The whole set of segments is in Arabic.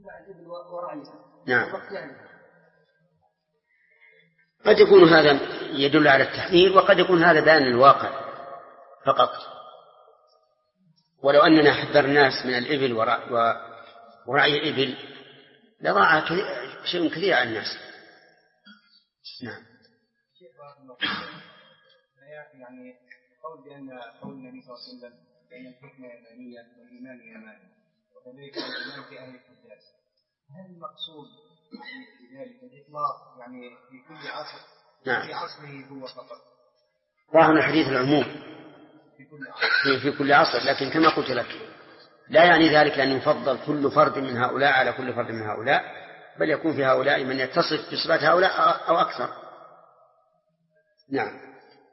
نعم. قد يكون هذا يدل على التحذير، وقد يكون هذا بيان للواقع فقط. ولو أننا حذر الناس من الإبل ورعي الإبل لضاع شيء كثير عن الناس. نعم. يعني قول بأن قول النبي صلى الله عليه وسلم بأن الحكمة يمانية والإيمان يماني وكذلك الإيمان في أهل الحجاز، هل المقصود بذلك الإطلاق يعني في كل عصر؟ نعم. في عصره هو فقط؟ ظاهر الحديث العموم في كل عصر، لكن كما قلت لك لا يعني ذلك أن يفضل كل فرد من هؤلاء على كل فرد من هؤلاء، بل يكون في هؤلاء من يتصف بصفات هؤلاء أو أكثر. نعم.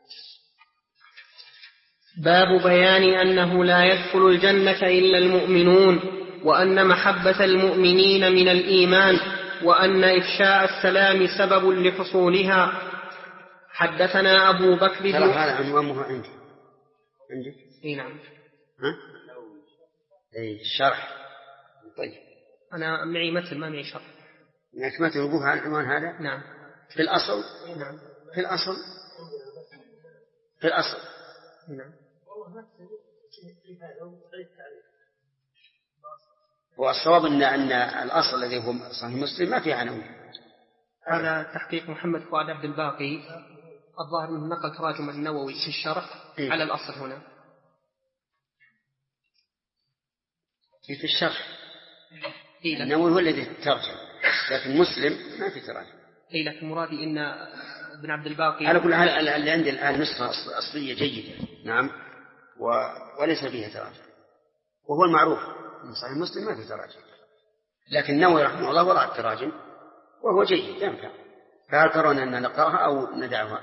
باب بيان أنه لا يدخل الجنة إلا المؤمنون، وأن محبة المؤمنين من الإيمان، وأن إفشاء السلام سبب لحصولها. حدثنا أبو بكر بن هذا عنوانه عندك. اي نعم. الشرح. طيب أنا معي متن ما معي شرح. متن أبوها عنوان هذا. نعم. في الأصل. نعم. في الأصل. نعم. والصواب أن الأصل الذي هو صحيح مسلم ما فيه عناوين. هذا تحقيق محمد فؤاد عبد الباقي، الظاهر منه نقل تراجم النووي في الشرح على الأصل هنا. في الشرح النووي هو الذي ترجم، لكن مسلم ما في تراجم. لكن مرادي إن ابن عبد الباقي على كل حال اللي عندي الآن نسخة أصلية جيدة. نعم. وليس فيها تراجم، وهو المعروف من صحيح مسلم ما في تراجم، لكن النووي رحمه الله وضع التراجم وهو جيد ينفع. فهل ترون أن نقرأها أو ندعها؟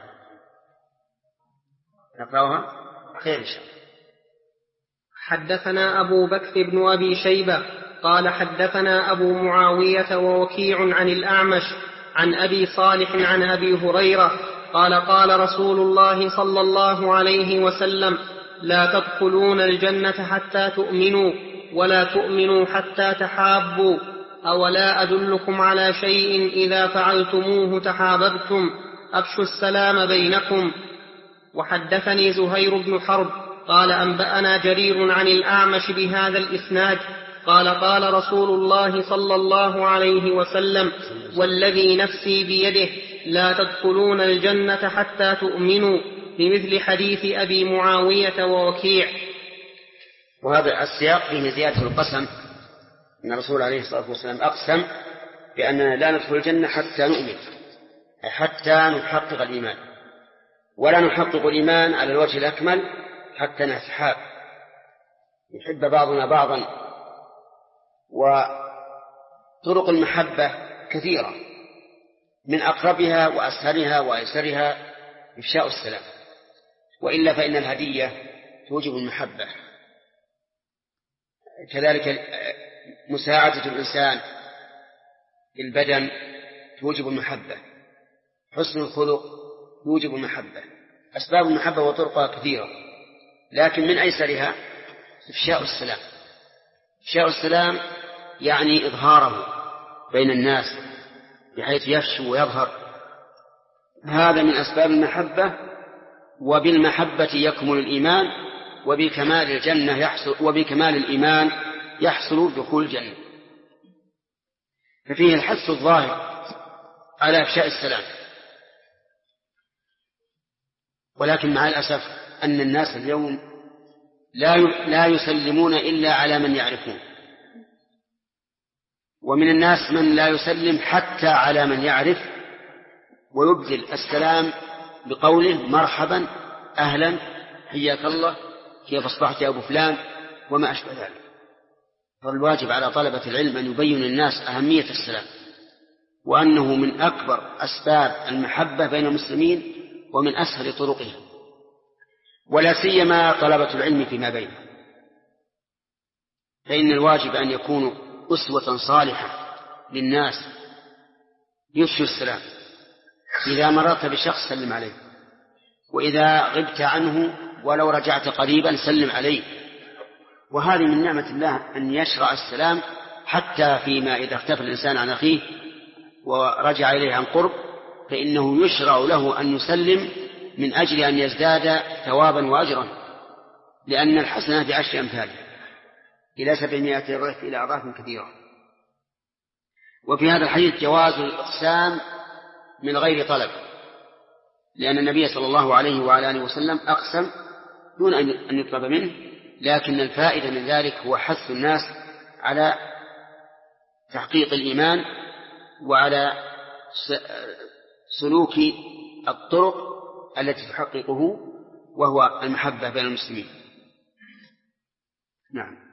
نقرأها خير إن شاء الله. حدثنا أبو بكر بن أبي شيبة قال حدثنا أبو معاوية ووكيع عن الأعمش عن أبي صالح عن أبي هريرة قال قال رسول الله صلى الله عليه وسلم: لا تدخلون الجنة حتى تؤمنوا، ولا تؤمنوا حتى تحابوا، أولا أدلكم على شيء إذا فعلتموه تحاببتم، أفشوا السلام بينكم. وحدثني زهير بن حرب قال أنبأنا جرير عن الأعمش بهذا الإسناد قال قال رسول الله صلى الله عليه وسلم: والذي نفسي بيده لا تدخلون الجنة حتى تؤمنوا، بمثل حديث أبي معاوية ووكيع. وهذا السياق فيه زيادة القسم، أن الرسول عليه الصلاة والسلام أقسم بأننا لا ندخل الجنة حتى نؤمن، حتى نحقق الإيمان، ولا نحقق الإيمان على الوجه الأكمل حتى نتحاب، يحب بعضنا بعضا. وطرق المحبة كثيرة، من أقربها وأسهلها وأيسرها إفشاء السلام، وإلا فإن الهدية توجب المحبة. كذلك مساعدة الإنسان بالبدن توجب المحبة، حسن الخلق يوجب المحبة. أسباب المحبة وطرقها كثيرة، لكن من أيسرها إفشاء السلام. إفشاء السلام يعني إظهاره بين الناس بحيث يفشو ويظهر، هذا من أسباب المحبة. وبالمحبة يكمل الإيمان، وبكمال الجنة يحصل، وبكمال الإيمان يحصل دخول الجنة. ففيه الحث الظاهر على إفشاء السلام. ولكن مع الأسف أن الناس اليوم لا يسلمون إلا على من يعرفون، ومن الناس من لا يسلم حتى على من يعرف، ويبدل السلام بقوله مرحبا أهلا حياك الله كيف أصبحت يا أبو فلان وما أشبه ذلك. فالواجب على طلبة العلم أن يبين الناس أهمية السلام، وأنه من أكبر أسباب المحبة بين المسلمين ومن أسهل طرقها، ولا سيما طلبة العلم فيما بينهم، فإن الواجب أن يكونوا أسوة صالحة للناس، يفشوا السلام. إذا مررت بشخص سلم عليه، وإذا غبت عنه ولو رجعت قريبا سلم عليه. وهذه من نعمة الله أن يشرع السلام حتى فيما إذا اختفى الإنسان عن أخيه ورجع إليه عن قرب فإنه يشرع له أن يسلم من أجل أن يزداد ثوابا وأجرا، لأن الحسنة بعشر أمثالها إلى 700 ضعف إلى أضعاف كثيرة. وفي هذا الحديث جواز الإقسام من غير طلب، لأن النبي صلى الله عليه وعلى آله وسلم أقسم دون أن يطلب منه، لكن الفائدة من ذلك هو حث الناس على تحقيق الإيمان وعلى سلوك الطرق التي تحققه، وهو المحبة بين المسلمين. نعم.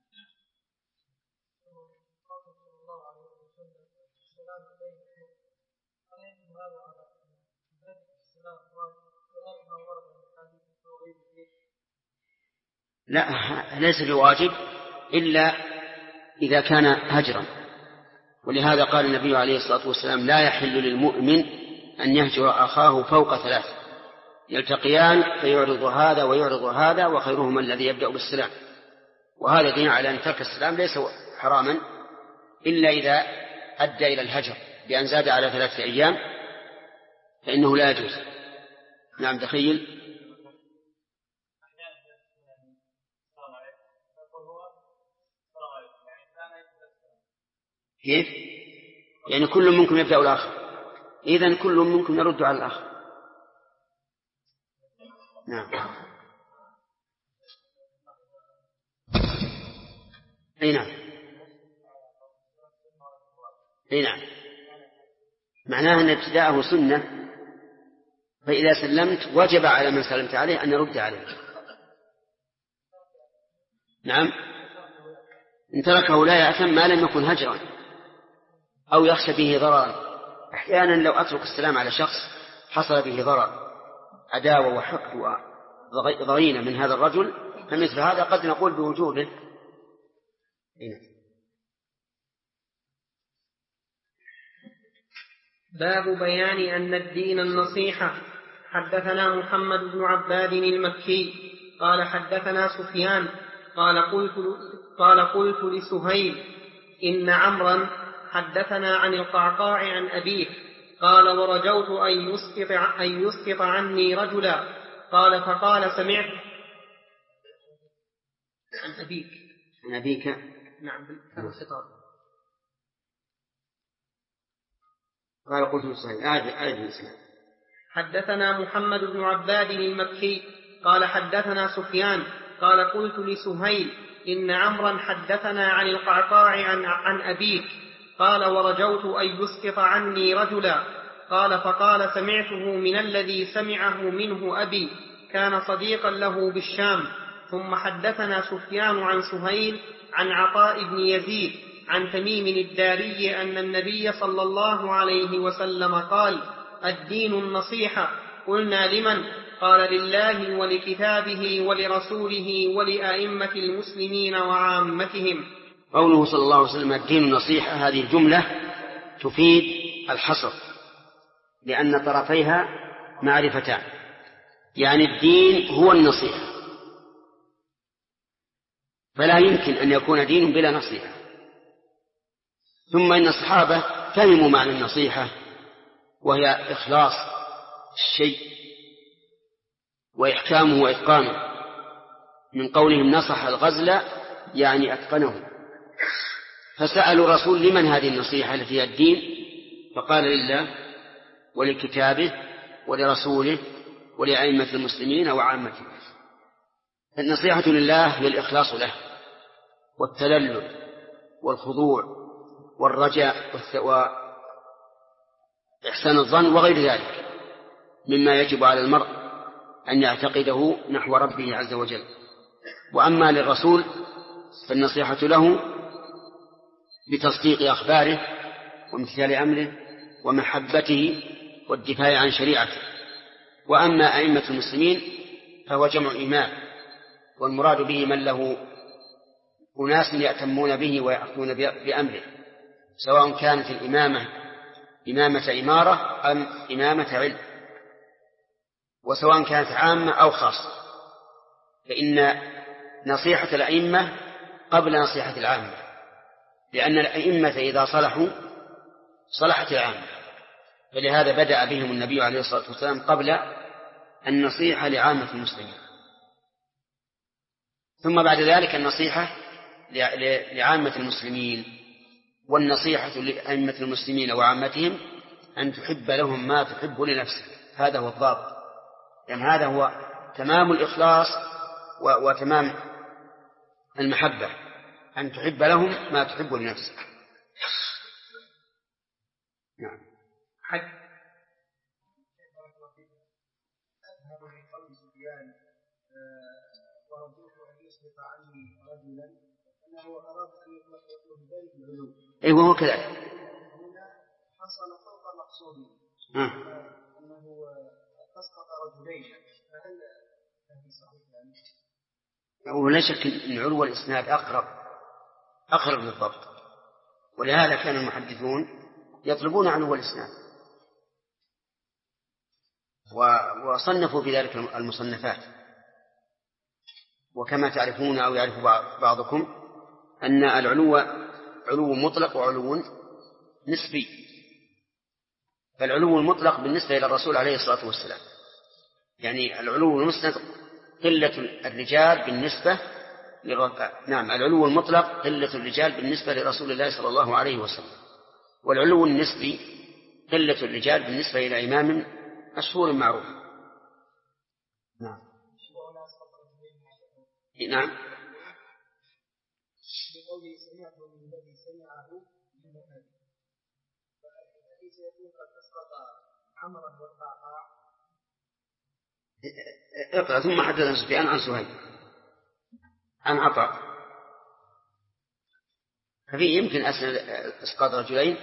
لا، ليس بواجب إلا إذا كان هجرا، ولهذا قال النبي عليه الصلاة والسلام: لا يحل للمؤمن أن يهجر أخاه فوق 3، يلتقيان فيعرض هذا ويعرض هذا وخيرهما الذي يبدأ بالسلام. وهذا دين على أن ترك السلام ليس حراما إلا إذا أدى إلى الهجر بأن زاد على 3 أيام فإنه لا يجوز. نعم. تخيل كيف؟ يعني كل منكم يبدأ الآخر، إذن كل منكم يرد على الآخر. نعم. أي نعم. أي نعم. معناها أن ابتداءه سنة، فإذا سلمت وجب على من سلمت عليه أن يرد عليه. نعم. إن تركه لا يأثم ما لم يكن هجرا أو يخشى به ضررا. أحيانا لو أترك السلام على شخص حصل به ضرر، عداوة وحقد وضغينة من هذا الرجل، فمثل هذا قد نقول بوجوبه. باب بيان أن الدين النصيحة. حدثنا محمد بن عباد المكي قال حدثنا سفيان قال قلت لسهيل إن عمرا حدثنا عن القعقاع عن أبيه قال ورجوت أن يسقط عني رجلا قال فقال سمعت عن أبيك. عن أبيك. نعم بالخطاب. قال قلت لسهيل الإسلام. حدثنا محمد بن عباد المكي قال حدثنا سفيان قال قلت لسهيل إن عمرا حدثنا عن القعقاع عن أبيك قال ورجوت أن يسقط عني رجلا قال فقال سمعته من الذي سمعه منه أبي كان صديقا له بالشام. ثم حدثنا سفيان عن سهيل عن عطاء بن يزيد عن تميم الداري أن النبي صلى الله عليه وسلم قال الدين النصيحة. قلنا لمن؟ قال لله ولكتابه ولرسوله ولأئمة المسلمين وعامتهم. قوله صلى الله عليه وسلم الدين النصيحة، هذه الجملة تفيد الحصر، لأن طرفيها معرفتان، يعني الدين هو النصيحة، فلا يمكن أن يكون دين بلا نصيحة. ثم إن الصحابة فهموا معنى النصيحة، وهي إخلاص الشيء وإحكامه وإتقانه، من قولهم نصح الغزل يعني أتقنه. فسألوا الرسول لمن هذه النصيحة التي هي الدين؟ فقال لله ولكتابه ولرسوله ولأئمة المسلمين وعامتهم. النصيحة لله هي الإخلاص له والتذلل والخضوع والرجاء وإحسان الظن وغير ذلك مما يجب على المرء أن يعتقده نحو ربه عز وجل. وأما للرسول فالنصيحة له بتصديق أخباره وامتثال أمره ومحبته والدفاع عن شريعته. وأما أئمة المسلمين فهو جمع إمام، والمراد به من له أناس يأتمون به ويأخذون بأمره، سواء كانت الإمامة إمامة إمارة أم إمامة علم، وسواء كانت عامة أو خاصة، فإن نصيحة الأئمة قبل نصيحة العامة، لأن الأئمة إذا صلحوا صلحت العامة، فلهذا بدأ بهم النبي عليه الصلاة والسلام قبل النصيحة لعامة المسلمين، ثم بعد ذلك النصيحة لعامة المسلمين. والنصيحة لأئمة المسلمين وعامتهم أن تحب لهم ما تحب لنفسك، هذا هو الضابط، يعني هذا هو تمام الإخلاص وتمام المحبة، أن تحب لهم ما تحب لنفسك. نعم. أي وهو كذلك. حصل فوق مقصوده أنه أسقط رجلين، فهل هذه صحيحة؟ ولا شك أن علو الإسناد أقرب للضبط، ولهذا كان المحدثون يطلبون علو الإسناد وصنفوا في ذلك المصنفات. وكما تعرفون أو يعرف بعضكم أن العلو علو مطلق وعلو نسبي. فالعلو المطلق بالنسبة إلى الرسول عليه الصلاة والسلام، يعني العلو المسند قلة الرجال بالنسبة نعم، العلو المطلق قلة الرجال بالنسبة لرسول الله صلى الله عليه وسلم، والعلو النسبي قلة الرجال بالنسبة إلى إمام مشهور معروف. نعم. نعم. اقرأ. ثم حدثنا سفيان عن سهيل عن عطاء، ففي يمكن اسقاط رجلين.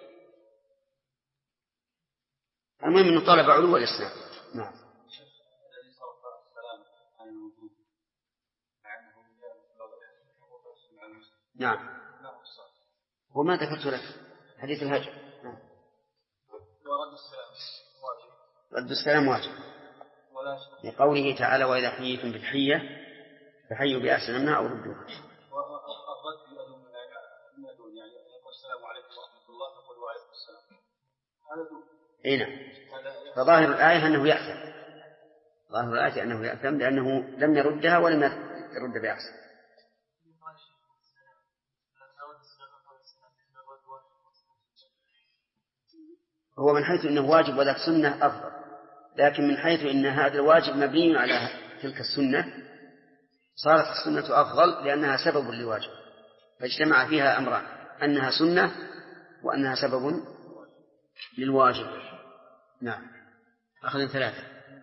المهم انه طلب علو الاسلام. نعم. نعم. وما ذكرت لك حديث الهجر. نعم. رد السلام واجب لقوله تعالى وإذا حييتم بالحية فحيوا بأحسن منها أو ردوها. اي نعم. فظاهر الآية أنه يأثم، ظاهر الآية أنه يأثم لأنه لم يردها ولم يرد بأحسن. هو من حيث أنه واجب وذاك سنة أفضل، لكن من حيث أن هذا الواجب مبني على تلك السنة صارت السنة أفضل لأنها سبب لواجب، فاجتمع فيها أمران، أنها سنة وأنها سبب للواجب. نعم. أخذ 3.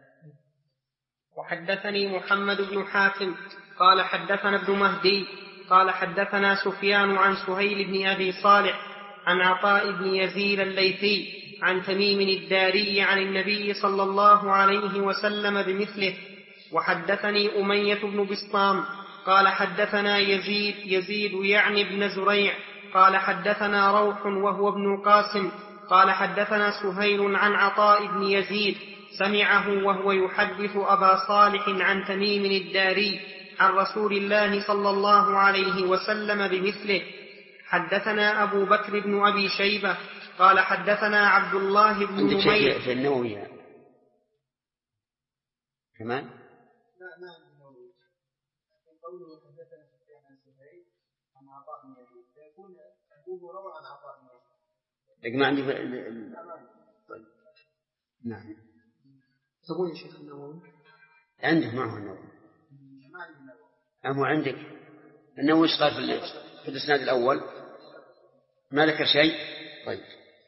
وحدثني محمد بن حاتم قال حدثنا ابن مهدي قال حدثنا سفيان عن سهيل بن أبي صالح عن عطاء بن يزيد الليثي عن تميم الداري عن النبي صلى الله عليه وسلم بمثله. وحدثني أمية بن بسطام قال حدثنا يزيد يعني بن زريع قال حدثنا روح وهو ابن قاسم قال حدثنا سهيل عن عطاء بن يزيد سمعه وهو يحدث أبا صالح عن تميم الداري عن رسول الله صلى الله عليه وسلم بمثله. حدثنا أبو بكر بن أبي شيبة قال حدثنا عبد الله بن نمير. في النووي كمان لا النووي قوله حدثنا عن سهيل عن عطاء بن يزيد فيكون أبوه روى عن عطاء بن يزيد. لكن ما عندي طيب. نعم. تقول يا شيخ النووي عندك معه النووي؟ أما عندك النووي ايش قال في الإسناد الأول؟ ما ذكر شيء. طيب.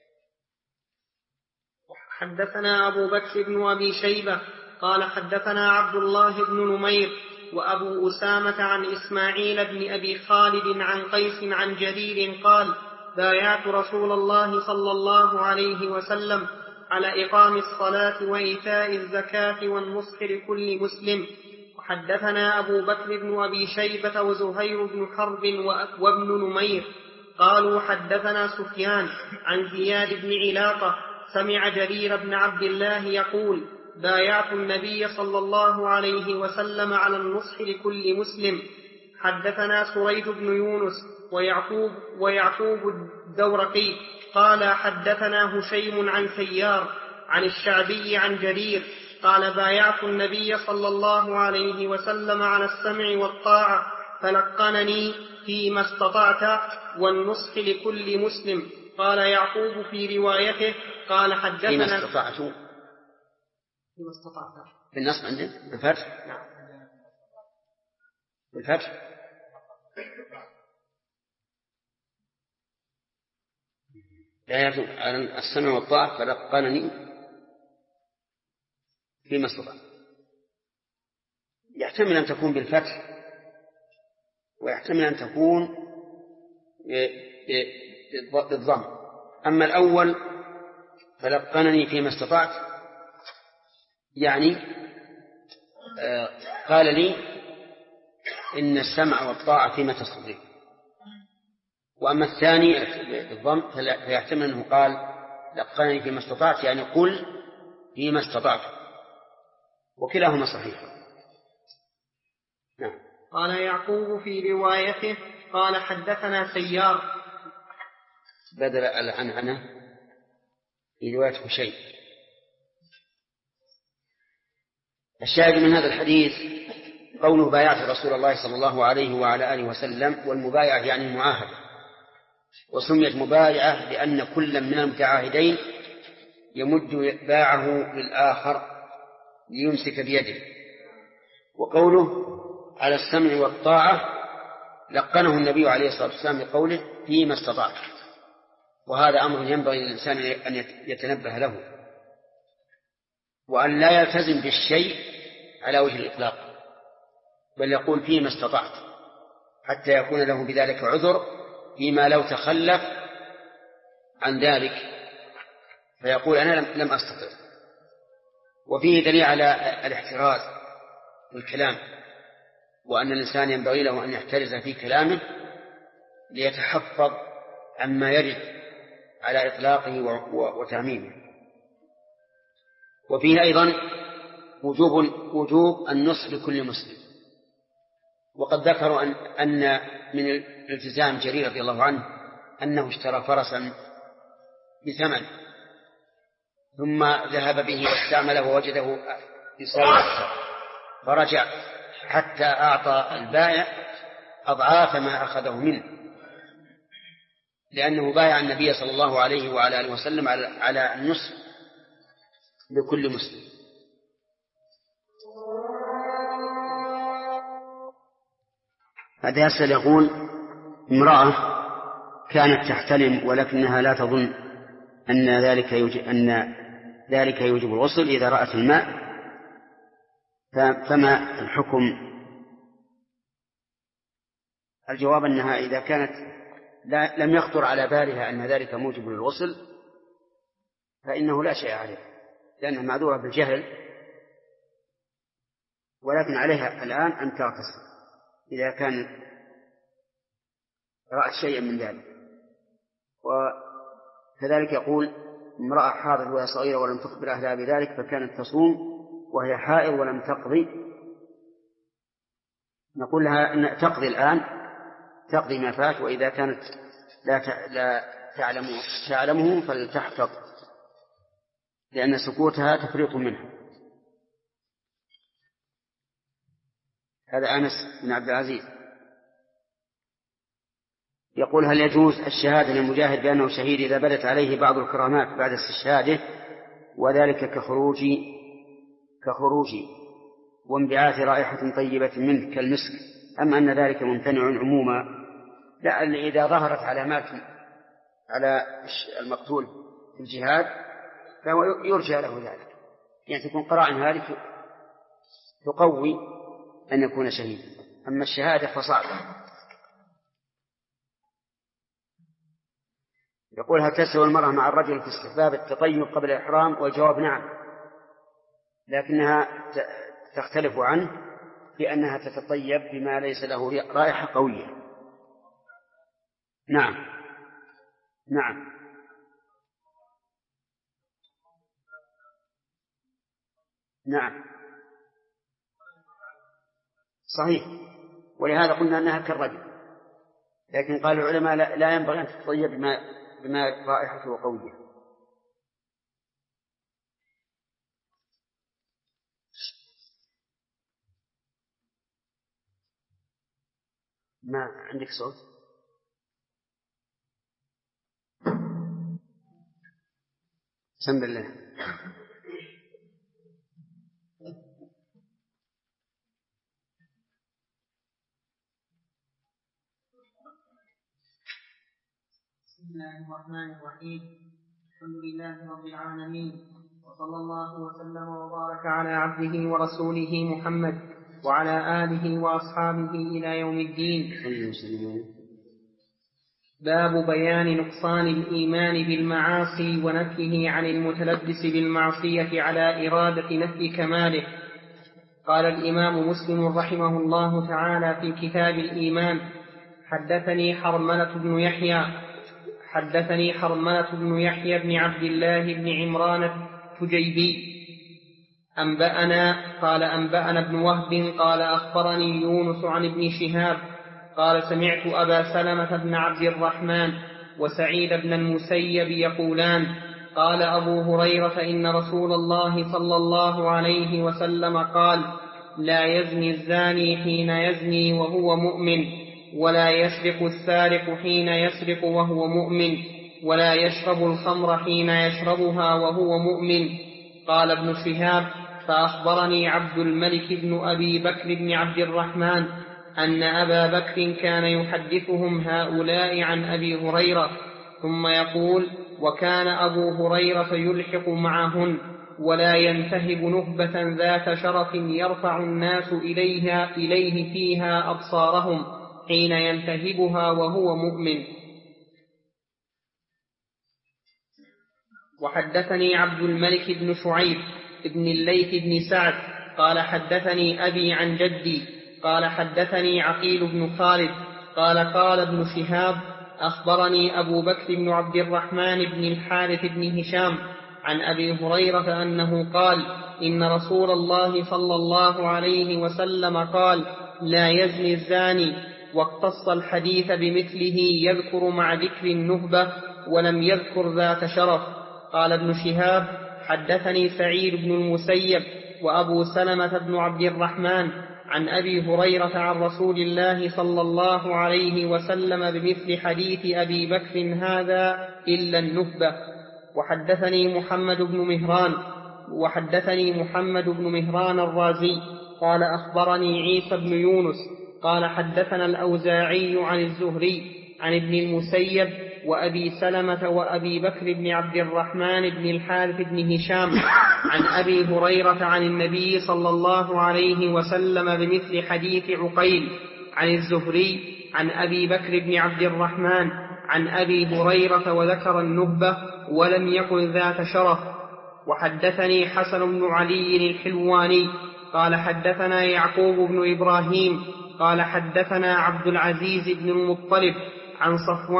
حدثنا أبو بكر بن أبي شيبة قال حدثنا عبد الله بن نمير وأبو أسامة عن إسماعيل بن أبي خالد عن قيس عن جرير قال بايعت رسول الله صلى الله عليه وسلم على إقام الصلاة وإيتاء الزكاة والنصح لكل مسلم. وحدثنا أبو بكر بن أبي شيبة وزهير بن حرب وابن نمير قالوا حدثنا سفيان عن زياد بن علاقة سمع جرير بن عبد الله يقول بايعت النبي صلى الله عليه وسلم على النصح لكل مسلم. حدثنا سريج بن يونس ويعقوب الدورقي قال حدثنا هشيم عن سيار عن الشعبي عن جرير قال بايعت النبي صلى الله عليه وسلم على السمع والطاعة فلقنني فيما استطعت والنصح لكل مسلم. قال يعقوب في روايته قال حدثنا فيما استطعت بالنصب عندك بالفتح. نعم بالفتح. لا على السمع والطاعة فلقنني فيما استطعت. يحتمل أن تكون بالفتح ويحتمل أن تكون بالضم. أما الأول فلقنني فيما استطعت يعني قال لي إن السمع والطاعة فيما تستطيع. وأما الثاني بالضم فيحتمل أنه قال لقنني فيما استطعت يعني قل فيما استطعت، وكلاهما صحيح. نعم. قال يعقوب في روايته قال حدثنا سيار بدل العنعنة في رواية شيء. الشاهد من هذا الحديث قوله بايعت رسول الله صلى الله عليه وعلى آله وسلم، والمبايعة يعني المعاهدة، وسميت مبايعة لأن كل من المتعاهدين يمد باعه للآخر ليمسك بيده. وقوله على السمع والطاعة لقنه النبي عليه الصلاة والسلام بقوله فيما استطاع، وهذا أمر ينبغي للإنسان أن يتنبه له، وأن لا يلتزم بالشيء على وجه الإطلاق، بل يقول فيما استطعت حتى يكون له بذلك عذر فيما لو تخلف عن ذلك فيقول أنا لم أستطع. وفيه دليل على الاحتراز بالكلام، وأن الإنسان ينبغي له أن يحترز في كلامه ليتحفظ عما يرد على إطلاقه وتعميمه. وفيه أيضا وجوب النصح لكل مسلم. وقد ذكروا أن من الالتزام جرير رضي الله عنه أنه اشترى فرسا بثمن ثم ذهب به واستعمله ووجده يساوي أكثر، فرجع حتى أعطى البائع أضعاف ما أخذه منه، لأنه بايع النبي صلى الله عليه وعلى آله وسلم على النصح لكل مسلم. هذا يسأل يقول امرأة كانت تحتلم ولكنها لا تظن أن ذلك يوجب الغسل إذا رأت الماء، فما الحكم؟ الجواب أنها إذا كانت لم يخطر على بالها أن ذلك موجب للغسل فإنه لا شيء عليه، لأنها معذورة بالجهل، ولكن عليها الآن أن تغتسل إذا كان رأت شيئا من ذلك. وكذلك يقول امرأة حاضر وهي صغيرة ولم تخبر أهلها بذلك فكانت تصوم وهي حائض ولم تقضي، نقول لها أن تقضي الآن، تقضي ما فات، وإذا كانت لا تعلمه فلتحفظ، لأن سكوتها تفريط منها. هذا أنس بن عبد العزيز يقول هل يجوز الشهادة للمجاهد بأنه شهيد إذا بدت عليه بعض الكرامات بعد استشهاده، وذلك كخروج وانبعاث رائحة طيبة منه كالمسك، أم أن ذلك ممتنع عموما؟ لا، إذا ظهرت علامات على المقتول في الجهاد فهو يرجى له ذلك، يعني تكون قرائن هذه تقوي أن يكون شهيدا. أما الشهادة فصعبة. يقول هل تسوي المرأة مع الرجل في استحباب التطيب قبل الإحرام؟ والجواب نعم، لكنها تختلف عنه في أنها تتطيب بما ليس له رائحة قوية. نعم نعم نعم صحيح. ولهذا قلنا أنها كالرجل. لكن قال العلماء لا ينبغي أن تتطيب بما رائحته قوية. ما عندك صوت؟ سم بالله. بسم الله الرحمن الرحيم. الحمد لله رب العالمين، وصلى الله وسلم وبارك على عبده ورسوله محمد وعلى آله وأصحابه إلى يوم الدين. باب بيان نقصان الإيمان بالمعاصي ونفيه عن المتلبس بالمعصية على إرادة نفي كماله. قال الإمام مسلم رحمه الله تعالى في كتاب الإيمان: حدثني حرملة بن يحيى بن عبد الله بن عمران التجيبي أنبأنا ابن وهب قال أخبرني يونس عن ابن شهاب قال سمعت أبا سلمة بن عبد الرحمن وسعيد بن المسيب يقولان: قال أبو هريرة إن رسول الله صلى الله عليه وسلم قال: لا يزني الزاني حين يزني وهو مؤمن، ولا يسرق السارق حين يسرق وهو مؤمن، ولا يشرب الخمر حين يشربها وهو مؤمن. قال ابن شهاب: فأخبرني عبد الملك بن أبي بكر بن عبد الرحمن أن أبا بكر كان يحدثهم هؤلاء عن أبي هريرة، ثم يقول: وكان أبو هريرة يلحق معهن، ولا ينتهب نهبة ذات شرف يرفع الناس إليه فيها أبصارهم حين ينتهبها وهو مؤمن. وحدثني عبد الملك بن شعيب ابن الليث بن سعد قال حدثني أبي عن جدي قال حدثني عقيل بن خالد قال ابن شهاب: أخبرني أبو بكر بن عبد الرحمن بن الحارث بن هشام عن أبي هريرة أنه قال: إن رسول الله صلى الله عليه وسلم قال: لا يزني الزاني، واقتص الحديث بمثله يذكر مع ذكر النهبة ولم يذكر ذات شرف. قال ابن شهاب: حدثني سعيد بن المسيب وأبو سلمة بن عبد الرحمن عن أبي هريرة عن رسول الله صلى الله عليه وسلم بمثل حديث أبي بكر هذا إلا النهبة. وحدثني محمد بن مهران الرازي قال أخبرني عيسى بن يونس قال حدثنا الأوزاعي عن الزهري عن ابن المسيب وأبي سلمة وأبي بكر بن عبد الرحمن بن الحارث بن هشام عن أبي هريرة عن النبي صلى الله عليه وسلم بمثل حديث عقيل عن الزهري عن أبي بكر بن عبد الرحمن عن أبي هريرة وذكر النهبة ولم يقل ذات شرف. وحدثني حسن بن علي الحلواني قال حدثنا يعقوب بن إبراهيم قال حدثنا عبد العزيز بن المطلب عن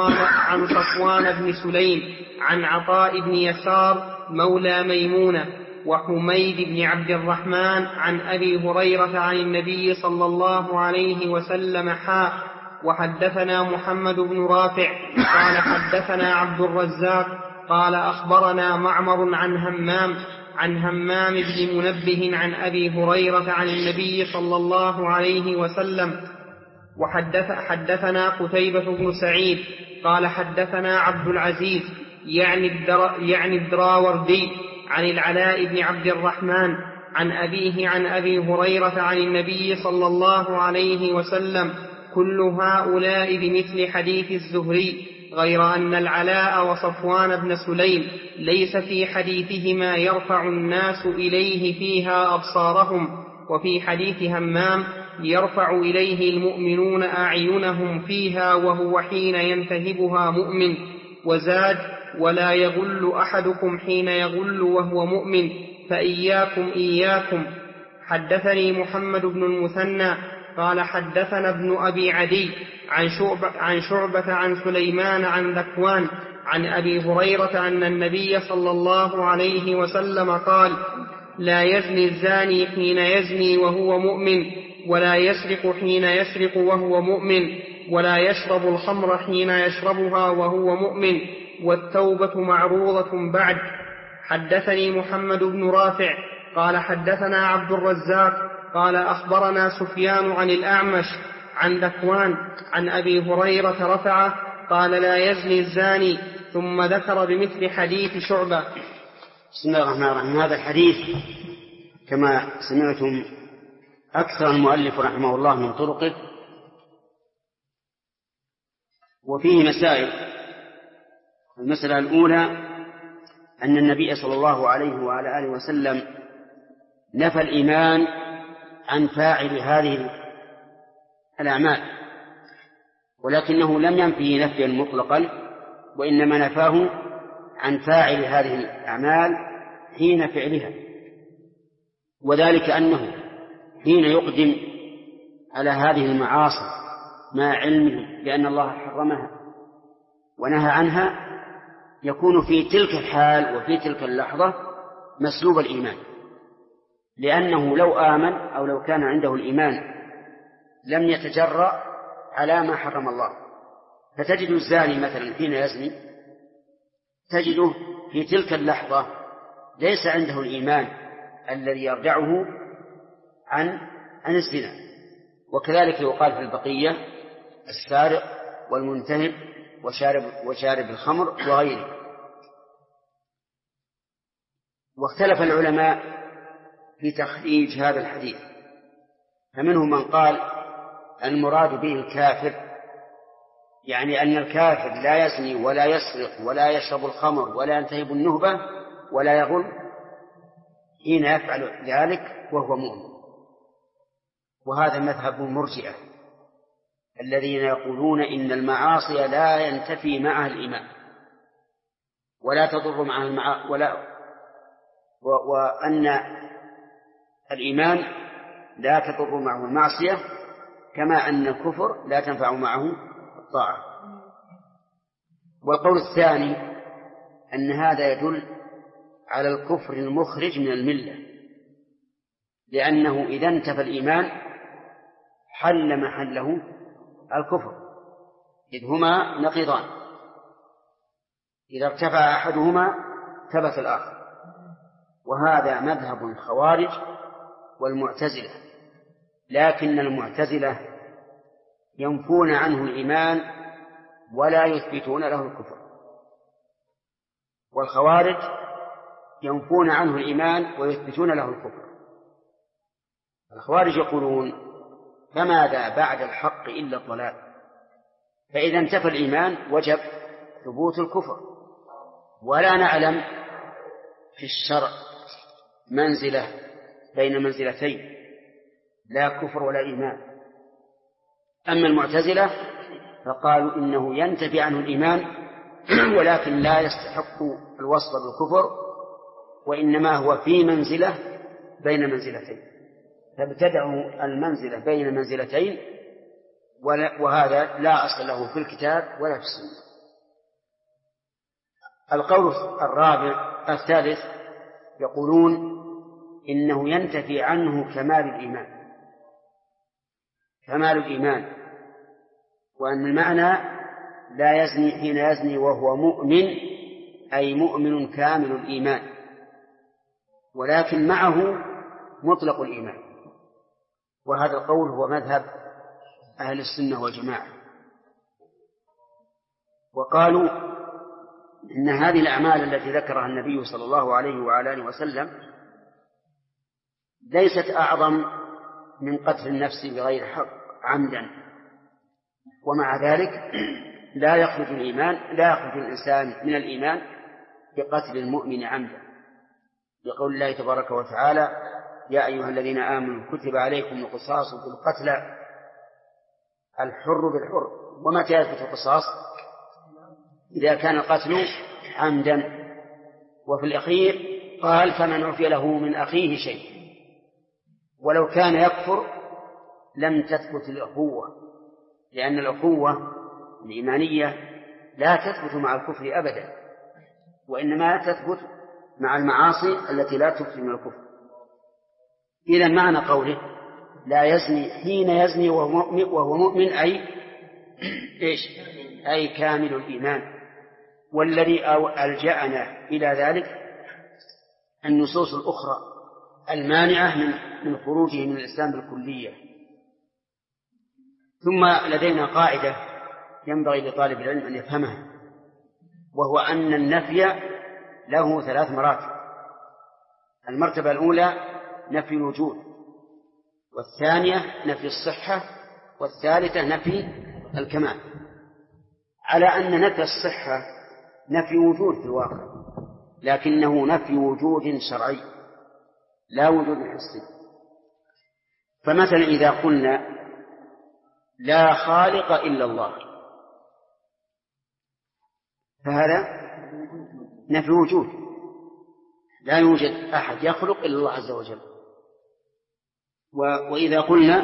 صفوان بن سليم عن عطاء بن يسار مولى ميمونة وحميد بن عبد الرحمن عن أبي هريرة عن النبي صلى الله عليه وسلم وحدثنا محمد بن رافع قال حدثنا عبد الرزاق قال أخبرنا معمر عن همام بن منبه عن أبي هريرة عن النبي صلى الله عليه وسلم. وحدثنا قتيبة بن سعيد قال حدثنا عبد العزيز يعني الدراوردي عن العلاء بن عبد الرحمن عن أبيه عن أبي هريرة عن النبي صلى الله عليه وسلم كل هؤلاء بمثل حديث الزهري، غير أن العلاء وصفوان بن سليم ليس في حديثهما يرفع الناس إليه فيها أبصارهم، وفي حديث همام يرفع إليه المؤمنون أعينهم فيها وهو حين ينتهبها مؤمن. وزاد: ولا يغل أحدكم حين يغل وهو مؤمن، فإياكم. حدثني محمد بن المثنى قال حدثنا ابن أبي عدي عن شعبة عن سليمان عن ذكوان عن أبي هريرة أن النبي صلى الله عليه وسلم قال: لا يزني الزاني حين يزني وهو مؤمن، ولا يسرق حين يسرق وهو مؤمن، ولا يشرب الخمر حين يشربها وهو مؤمن، والتوبة معروضة بعد. حدثني محمد بن رافع قال حدثنا عبد الرزاق قال أخبرنا سفيان عن الأعمش عن ذكوان عن أبي هريرة رفعه قال لا يزني الزاني، ثم ذكر بمثل حديث شعبة. بسم الله الرحمن الرحيم. هذا الحديث كما سمعتم أكثر المؤلف رحمه الله من طرقه، وفيه مسائل. المسألة الأولى أن النبي صلى الله عليه وعلى آله وسلم نفى الإيمان عن فاعل هذه الأعمال، ولكنه لم ينفيه نفيا مطلقا، وإنما نفاه عن فاعل هذه الأعمال حين فعلها، وذلك أنه حين يقدم على هذه المعاصي مع علمه بأن الله حرمها ونهى عنها يكون في تلك الحال وفي تلك اللحظة مسلوب الإيمان، لأنه لو آمن أو لو كان عنده الإيمان لم يتجرأ على ما حرم الله. فتجد الزاني مثلا حين يزني تجده في تلك اللحظة ليس عنده الإيمان الذي يرجعه عن الزنا. وكذلك يقال في البقية السارق والمنتهب وشارب الخمر وغيره. واختلف العلماء في تخريج هذا الحديث، فمنهم من قال المراد به الكافر، يعني أن الكافر لا يزني ولا يسرق ولا يشرب الخمر ولا ينتهب النهبة ولا يغل حين يفعل ذلك وهو مؤمن. وهذا مذهب المرجئة الذين يقولون إن المعاصي لا ينتفي معها الإيمان ولا تضر معها وأن الإيمان لا تضر معه المعصية، كما أن الكفر لا تنفع معه الطاعة. والقول الثاني أن هذا يدل على الكفر المخرج من الملة، لأنه إذا انتفى الإيمان حل محله الكفر، إذ هما نقيضان، إذا ارتفع أحدهما ثبت الآخر. وهذا مذهب الخوارج والمعتزلة، لكن المعتزلة ينفون عنه الإيمان ولا يثبتون له الكفر، والخوارج ينفون عنه الإيمان ويثبتون له الكفر. الخوارج يقولون فماذا بعد الحق إلا الضلال، فإذا انتفى الإيمان وجب ثبوت الكفر. ولا نعلم في الشرع منزلة بين منزلتين، لا كفر ولا إيمان. أما المعتزلة فقالوا إنه ينتفي عنه الإيمان ولكن لا يستحق الوصف بالكفر، وإنما هو في منزلة بين منزلتين، فابتدعوا المنزلة بين منزلتين، وهذا لا أصل له في الكتاب ولا في السنة. القول الثالث يقولون إنه ينتفي عنه كمال الإيمان، وأن المعنى لا يزني حين يزني وهو مؤمن، أي مؤمن كامل الإيمان، ولكن معه مطلق الإيمان. وهذا القول هو مذهب أهل السنة والجماعة. وقالوا إن هذه الأعمال التي ذكرها النبي صلى الله عليه وعلى آله وسلم ليست أعظم من قتل النفس بغير حق عمدا، ومع ذلك لا يخرج الإنسان من الإيمان بقتل المؤمن عمدا، يقول الله تبارك وتعالى يا أيها الذين آمنوا كتب عليكم القصاص في القتلى الحر بالحر. ومتى يثبت القصاص؟ إذا كان القتل عمدا. وفي الأخير قال فمن عفي له من أخيه شيء، ولو كان يكفر لم تثبت الأخوة، لأن الأخوة الإيمانية لا تثبت مع الكفر أبدا، وإنما تثبت مع المعاصي التي لا تفضي من الكفر. إذا معنى قوله لا يزني حين يزني وهو مؤمن أي إيش؟ أي كامل الإيمان. والذي ألجأنا إلى ذلك النصوص الأخرى المانعة من خروجه من الإسلام بالكلية. ثم لدينا قاعدة ينبغي لطالب العلم أن يفهمها، وهو أن النفي له 3 مراتب. المرتبة الأولى نفي الوجود، والثانية نفي الصحة، والثالثة نفي الكمال. على أن نفي الصحة نفي وجود في الواقع، لكنه نفي وجود شرعي لا وجود حسي. فمثلا إذا قلنا لا خالق إلا الله، فهذا نفي وجود، لا يوجد أحد يخلق إلا الله عز وجل. وإذا قلنا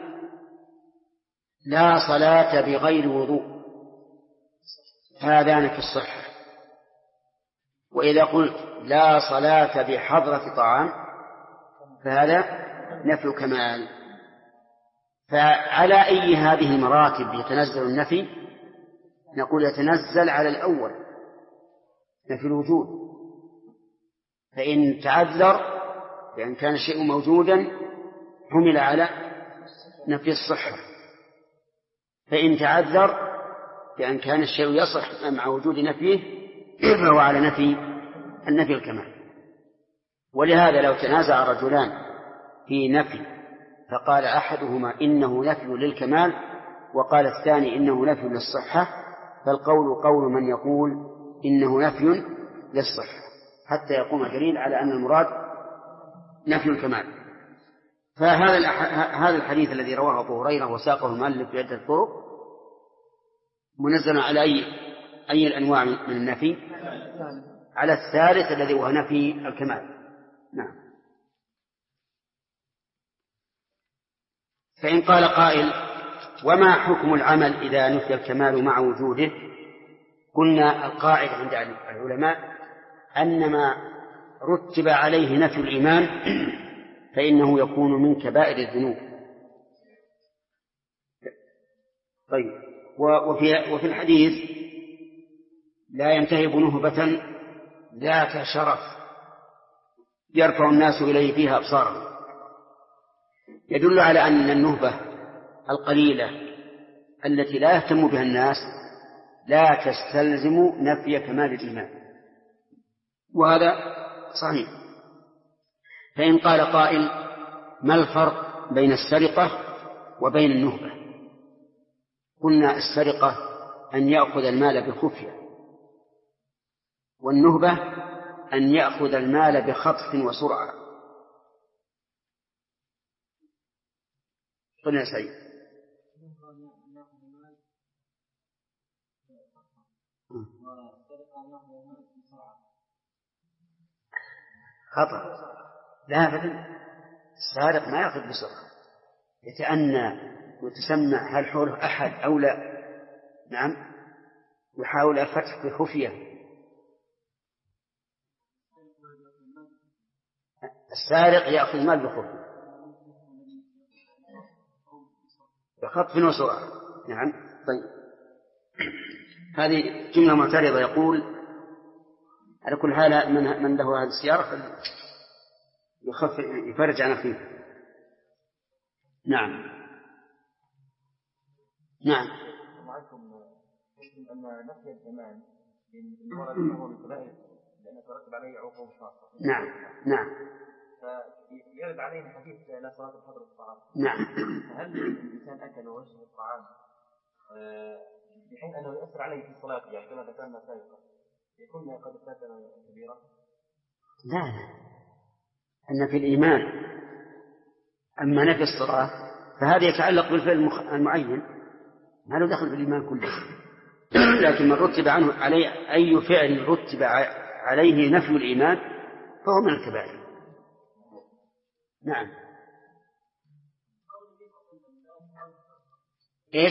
لا صلاة بغير وضوء، هذا نفي الصحة. وإذا قلت لا صلاة بحضرة طعام، فهذا نفي كمال. فعلى أي هذه المراتب يتنزل النفي؟ نقول يتنزل على الأول نفي الوجود، فإن تعذر بأن كان الشيء موجودا حمل على نفي الصحة، فإن تعذر بأن كان الشيء يصح مع وجود نفيه فهو على النفي الكمال. ولهذا لو تنازع رجلان في نفي فقال أحدهما إنه نفي للكمال وقال الثاني إنه نفي للصحة، فالقول قول من يقول إنه نفي للصحة حتى يقوم الدليل على أن المراد نفي الكمال. فهذا الحديث الذي رواه أبو هريرة وساقه المؤلف بعدة طرق منزل على أي الأنواع من النفي؟ على الثالث الذي هو نفي الكمال. نعم. فإن قال قائل وما حكم العمل إذا نفي الكمال مع وجوده؟ قلنا القاعدة عند العلماء أن ما رتب عليه نفي الإيمان فإنه يكون من كبائر الذنوب. طيب، وفي الحديث لا ينتهب نهبة ذات شرف يرفع الناس إليه فيها أبصارهم، يدل على أن النهبة القليلة التي لا يهتم بها الناس لا تستلزم نفي كمال الإيمان، وهذا صحيح. فإن قال قائل ما الفرق بين السرقة وبين النهبة؟ قلنا السرقة أن يأخذ المال بخفية، والنهبة أن يأخذ المال بخطف وسرعة. قلنا يا سعيد خطأ. لا أبدا، السارق ما يأخذ بسرعة، يتأنى وتسمع هل حوله أحد أو لا. نعم، يحاول الفتح بخفية. السارق يأخذ مال بخفية بخطف وسرعة. نعم. طيب، هذه جملة معترضة. يقول على كل حال من له هذه السيارة يفرج عن أخيه. نعم. نعم. أن نفي الزمان المرض هو من كبائر لأن ترتب عليه عقوبة خاصة. نعم. نعم. فيرد عليه حديث لا صلاة بحضرة الطعام. نعم. فهل الإنسان أكل وجه الطعام بحيث أنه يؤثر عليه في صلاته يعني كما ذكرنا سابقا يكون قد فات كبيرة؟ لا، أن في الإيمان. أما نفي الصلاة فهذا يتعلق بالفعل المعين، ما له دخل في الإيمان كله. لكن من رتب عنه عليه أي فعل رتب عليه نفي الإيمان فهو من الكبائر. نعم. إيش؟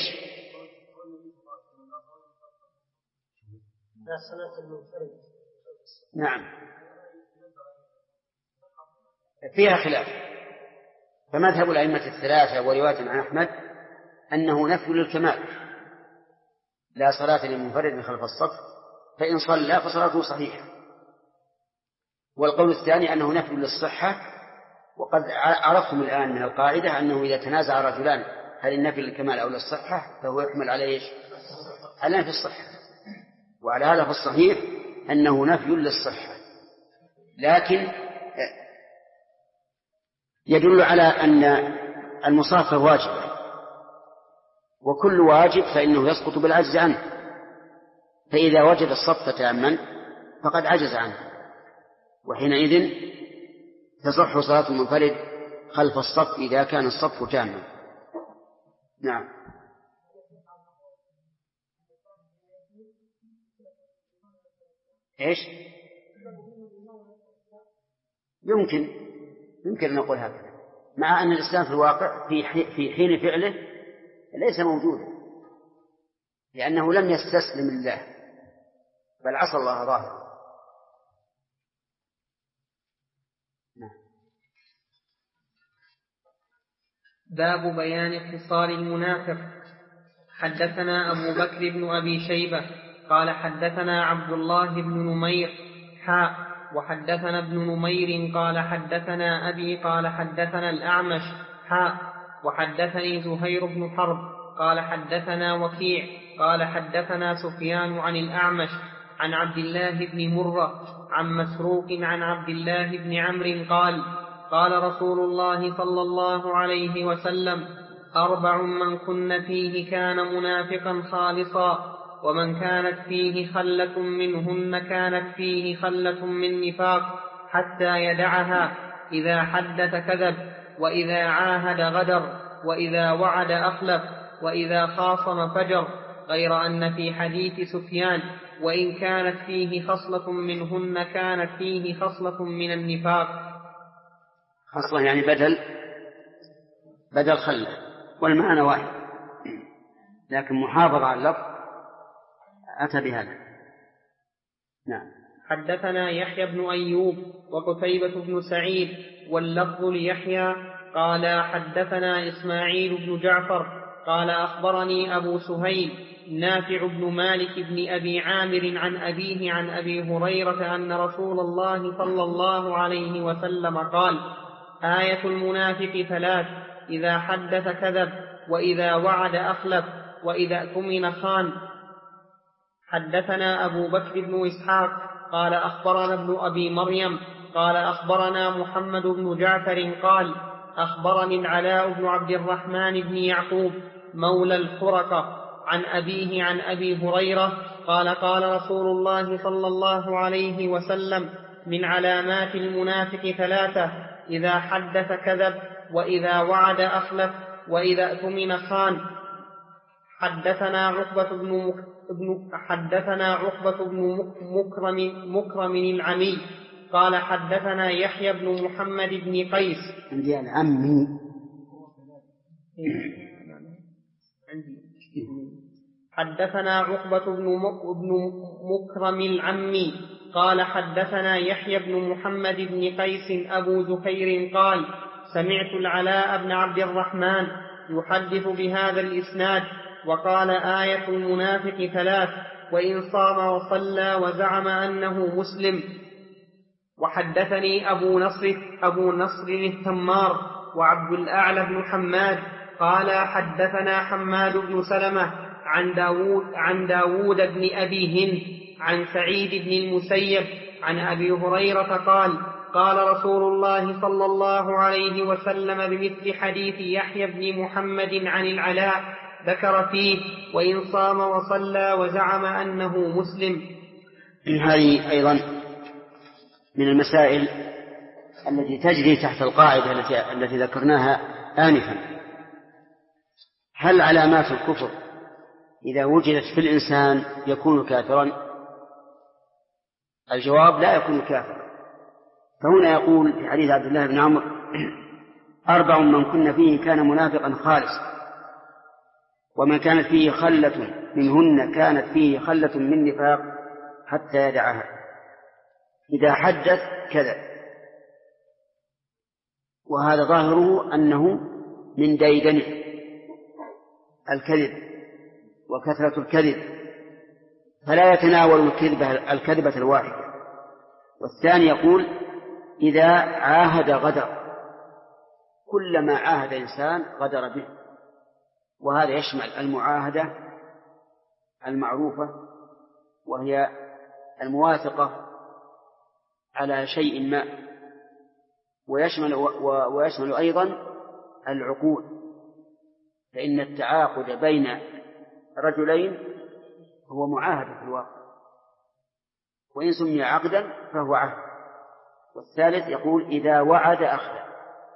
نعم، فيها خلاف، فمذهب الأئمة الثلاثة ورواية عن أحمد أنه نفي للكمال، لا صلاة لمنفرد خلف الصف، فإن صلى فصلاته صحيحة. والقول الثاني أنه نفي للصحة، وقد عرفتم الآن من القاعدة أنه إذا تنازع رجلان هل النفي للكمال أو للصحة فهو يحمل على إيش؟ على نفي الصحة. وعلى هذا فالصحيح أنه نفي للصحة، لكن يدل على أن المصافة واجبة، وكل واجب فإنه يسقط بالعجز عنه، فإذا وجد الصف تاما فقد عجز عنه، وحينئذ تصح صلاة المنفرد خلف الصف إذا كان الصف تاما. نعم. إيش؟ يمكن أن نقول هكذا، مع أن الإسلام في الواقع في حين فعله ليس موجودا، لأنه لم يستسلم لله بل عصى الله ظاهرا. باب بيان خصال المنافق. حدثنا أبو بكر بن أبي شيبة قال حدثنا عبد الله بن نمير وحدثنا ابن نمير قال حدثنا أبي قال حدثنا الأعمش وحدثني زهير بن حرب قال حدثنا وكيع قال حدثنا سفيان عن الأعمش عن عبد الله بن مرة عن مسروق عن عبد الله بن عمرو قال رسول الله صلى الله عليه وسلم: 4 من كن فيه كان منافقا خالصا، ومن كانت فيه خلة منهن كانت فيه خلة من نفاق حتى يدعها: إذا حدث كذب، وإذا عاهد غدر، وإذا وعد أخلف، وإذا خاصم فجر. غير أن في حديث سفيان: وإن كانت فيه خصلة منهن كانت فيه خصلة من النفاق. خصلة يعني بدل خلة، والمعنى واحد، لكن محافظة على اللفظ أتى بهذا. نعم. حدثنا يحيى بن أيوب وقتيبة بن سعيد واللفظ ليحيى قال حدثنا إسماعيل بن جعفر قال أخبرني أبو سهيل نافع بن مالك بن أبي عامر عن أبيه عن أبي هريرة أن رسول الله صلى الله عليه وسلم قال: آية المنافق 3: إذا حدث كذب، وإذا وعد أخلف، وإذا اؤتمن خان. حدثنا أبو بكر بن إسحاق قال أخبرنا ابن أبي مريم قال أخبرنا محمد بن جعفر قال أخبرني العلاء بن عبد الرحمن بن يعقوب مولى الخرقة عن أبيه عن أبي هريرة قال: قال رسول الله صلى الله عليه وسلم: من علامات المنافق 3: إذا حدث كذب، وإذا وعد أخلف، وإذا اؤتمن خان. حدثنا عقبة بن مكرم العمي قال حدثنا يحيى بن محمد بن قيس. عندي العمي. حدثنا عقبة بن مكرم العمي قال حدثنا يحيى بن محمد بن قيس أبو زهير قال: سمعت العلاء بن عبد الرحمن يحدث بهذا الإسناد وقال: آية المنافق 3: وإن صام وصلى وزعم أنه مسلم. وحدثني أبو نصر التمار وعبد الأعلى بن حماد قال حدثنا حماد بن سلمة عن داود بن أبي هند عن سعيد بن المسيب عن أبي هريرة قال: قال رسول الله صلى الله عليه وسلم بمثل حديث يحيى بن محمد عن العلاء، ذكر فيه: وإن صام وصلى وزعم أنه مسلم. هذه أيضا من المسائل التي تجري تحت القاعدة التي ذكرناها آنفا. هل علامات الكفر إذا وجدت في الإنسان يكون كافرا؟ الجواب: لا يكون كافرا. فهنا يقول في حديث عبد الله بن عمرو: 4 من كن فيه كان منافقا خالصا، ومن كانت فيه خلة منهن كانت فيه خلة من نفاق حتى يدعها: إذا حدث كذب، وهذا ظاهره أنه من ديدن الكذب وكثرة الكذب، فلا يتناول الكذبة الواحدة. والثاني يقول إذا عاهد غدر، كلما عاهد إنسان غدر به، وهذا يشمل المعاهدة المعروفة وهي المواثقة على شيء ما، ويشمل أيضا العقود، فإن التعاقد بين رجلين هو معاهدة في الواقع، وإن سمي عقدا فهو عهد. والثالث يقول إذا وعد أخلف،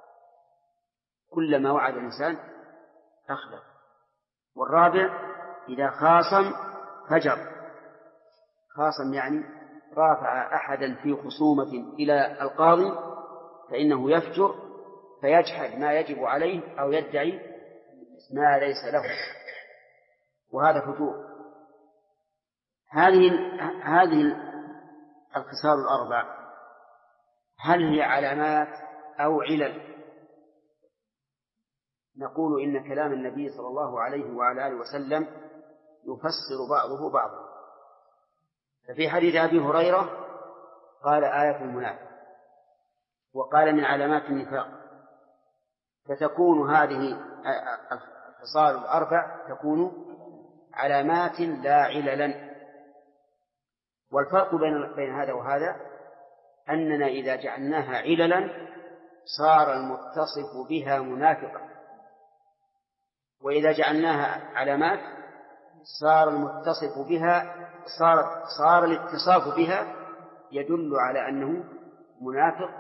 كلما وعد الإنسان أخلف. والرابع إذا خاصم فجر، خاصم يعني رافع أحدا في خصومة إلى القاضي فإنه يفجر فيجحد ما يجب عليه أو يدعي ما ليس له، وهذا فجور. هذه الخصال الأربع هل هي علامات أو علل؟ نقول إن كلام النبي صلى الله عليه وعلى آله وسلم يفسر بعضه بعضا. ففي حديث أبي هريرة قال آية المنافق، وقال من علامات النفاق، فتكون هذه الخصال الأربع تكون علامات لا عللا. والفرق بين هذا وهذا أننا إذا جعلناها عللا صار المتصف بها منافقا، وإذا جعلناها علامات صار المتصف بها صار الاتصاف بها يدل على أنه منافق،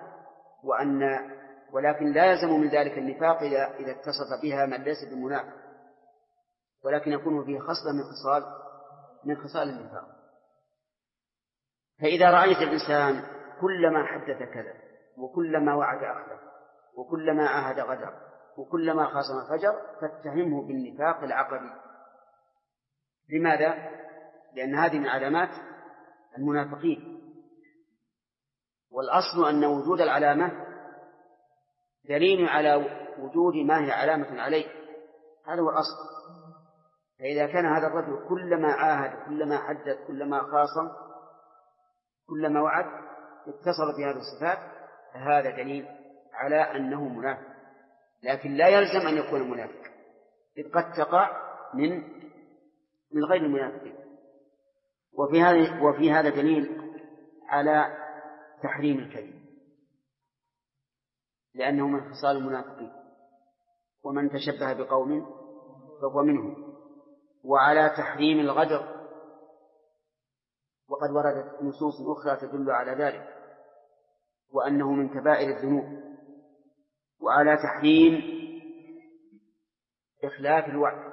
ولكن لا يلزم من ذلك النفاق إذا اتصف بها من ليس بمنافق، ولكن يكون فيه خصلة من خصال النفاق. فإذا رأيت الإنسان كلما حدث كذب، وكلما وعد أخلف، وكلما عاهد غدر، وكلما خاصم فجر، فاتهمه بالنفاق العقدي. لماذا؟ لأن هذه من علامات المنافقين، والأصل أن وجود العلامة دليل على وجود ما هي علامة عليه، هذا هو الأصل. فإذا كان هذا الرجل كلما عاهد، كلما حدث، كلما خاصم، كلما وعد اتصل بهذه الصفات، فهذا دليل على أنه منافق، لكن لا يلزم أن يكون منافق، إذ قد تقع من غير المنافقين. وفي هذا دليل على تحريم الكذب، لأنه من خصال المنافقين، ومن تشبه بقوم فهو منهم، وعلى تحريم الغدر، وقد وردت نصوص أخرى تدل على ذلك وأنه من كبائر الذنوب، وعلى تحريم إخلاف الوعد،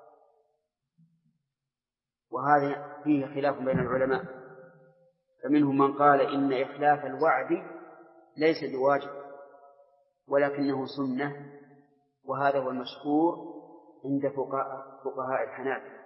وهذا فيه خلاف بين العلماء، فمنهم من قال إن إخلاف الوعد ليس بواجب ولكنه سنة، وهذا هو المشهور عند فقهاء الحنابلة.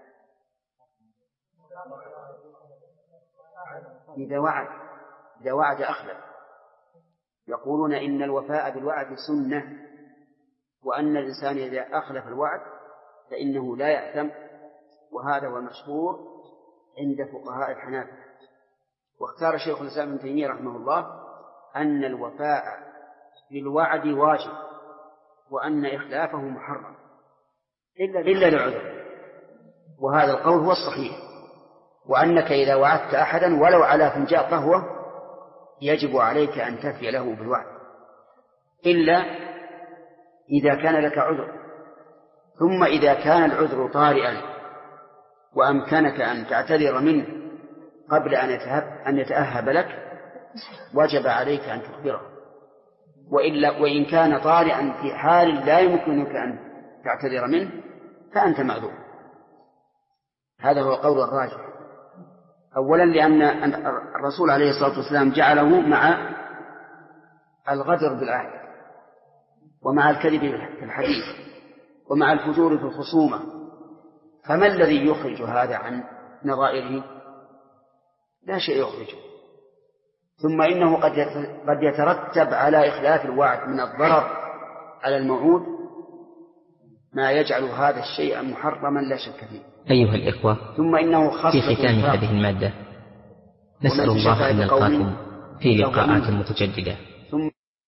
إذا وعد أخلف، يقولون إن الوفاء بالوعد سنة، وأن الإنسان إذا أخلف الوعد فإنه لا يأثم، وهذا هو المشهور عند فقهاء الحنابلة. واختار شيخ الإسلام ابن تيمية رحمه الله أن الوفاء بالوعد واجب، وأن إخلافه محرم إلا لعذر، وهذا القول هو الصحيح، وأنك إذا وعدت أحدا ولو على فنجاء قهوة يجب عليك أن تفي له بالوعد، إلا إذا كان لك عذر. ثم إذا كان العذر طارئا وأمكنك أن تعتذر منه قبل أن يتأهب لك وجب عليك أن تخبره، وإن كان طارئا في حال لا يمكنك أن تعتذر منه فأنت معذور. هذا هو قول الراجح، أولا لأن الرسول عليه الصلاة والسلام جعله مع الغدر بالعهد، ومع الكذب في الحديث، ومع الفجور في الخصومة، فما الذي يخرج هذا عن نظائره؟ لا شيء يخرجه. ثم إنه قد يترتب على إخلاف الوعد من الضرر على الموعود ما يجعل هذا الشيء محرما لا شك فيه. أيها الإخوة، ثم إنه في ختام هذه المادة نسأل الله أن نلقاكم في لقاءات متجددة.